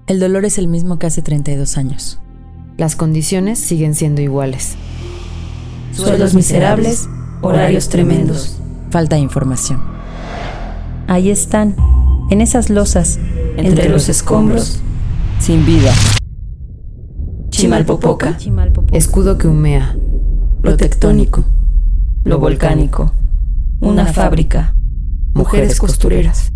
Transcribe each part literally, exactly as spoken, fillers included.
El dolor es el mismo que hace treinta y dos años. Las condiciones siguen siendo iguales. Sueldos miserables, horarios tremendos. Falta de información. Ahí están, en esas losas, Entre los escombros, sin vida. Chimalpopoca, Escudo que humea. lo tectónico, lo volcánico, una fábrica, mujeres costureras.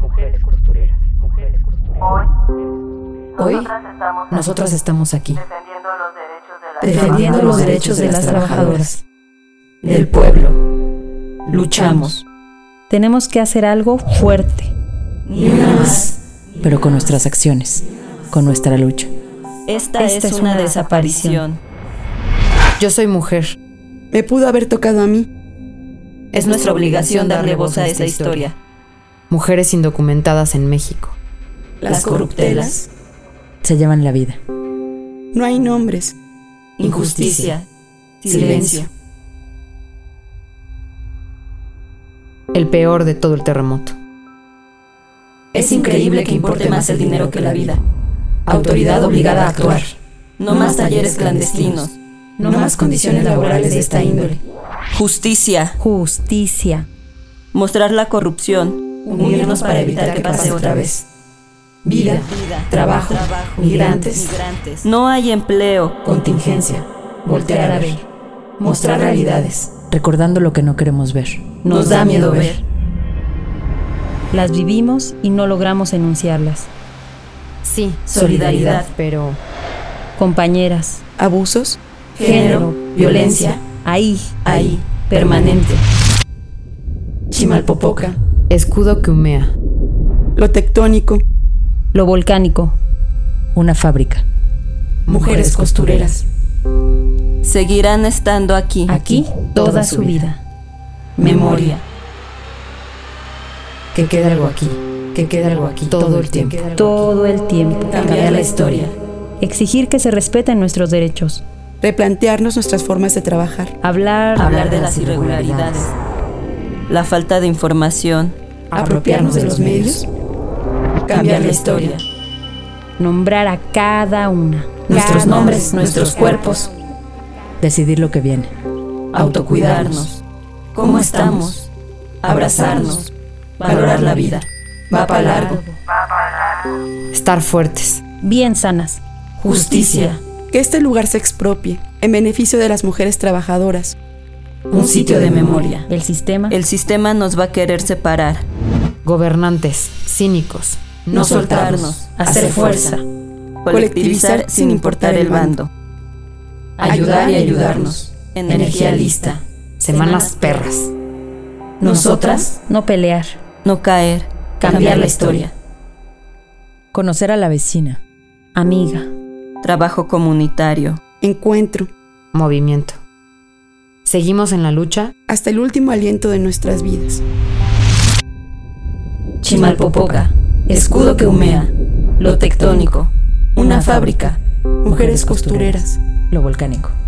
Hoy, nosotras estamos aquí. Defendiendo los derechos de las trabajadoras, del pueblo. Luchamos. Tenemos que hacer algo fuerte. Ni una más. Pero con nuestras acciones, con nuestra lucha. Esta, Esta es es una una desaparición. Yo soy mujer. Me pudo haber tocado a mí. Es nuestra obligación darle voz a esta historia. Mujeres indocumentadas en México. Las corruptelas, Se llevan la vida. No hay nombres. injusticia, silencio. El peor de todo el terremoto. Es increíble que importe más el dinero que la vida. Autoridad obligada a actuar. No más talleres clandestinos. No más condiciones laborales de esta índole. Justicia. Justicia. Mostrar la corrupción. Unirnos para evitar que pase otra vez. Vida, trabajo, migrantes. No hay empleo. Contingencia. Voltear a ver. Mostrar realidades. Recordando lo que no queremos ver. Nos da miedo ver. Las vivimos y no logramos enunciarlas. Sí, Solidaridad. pero Compañeras, Abusos. Género, violencia. ahí, Ahí, permanente. Chimalpopoca, escudo que humea. Lo tectónico. lo volcánico. Una fábrica. mujeres costureras. Seguirán estando aquí. Aquí, toda su vida. Memoria. Que quede algo aquí. Que quede algo aquí. Todo el tiempo. Todo el tiempo. Cambiar la historia. Exigir que se respeten nuestros derechos. Replantearnos nuestras formas de trabajar. Hablar, Hablar de las irregularidades. La falta de información. Apropiarnos de los medios. Cambiar la historia. nombrar a cada una. Nuestros Cada nombres, una. nuestros cuerpos. Decidir lo que viene. Autocuidarnos. ¿Cómo estamos? Abrazarnos. Valorar la vida. Va para largo. Estar fuertes. Bien sanas. Justicia. Que este lugar se expropie en beneficio de las mujeres trabajadoras. Un sitio de memoria. El sistema. El sistema nos va a querer separar. Gobernantes, cínicos. No soltarnos. Hacer fuerza. Colectivizar sin importar el bando. Ayudar y ayudarnos. Energía lista. Semanas perras. Nosotras, No pelear. no caer. Cambiar la historia. Conocer a la vecina. Amiga. Trabajo comunitario. Encuentro. Movimiento. Seguimos en la lucha. Hasta el último aliento de nuestras vidas. Chimalpopoca. Escudo que humea. Lo tectónico. Una fábrica. Mujeres costureras. Lo volcánico.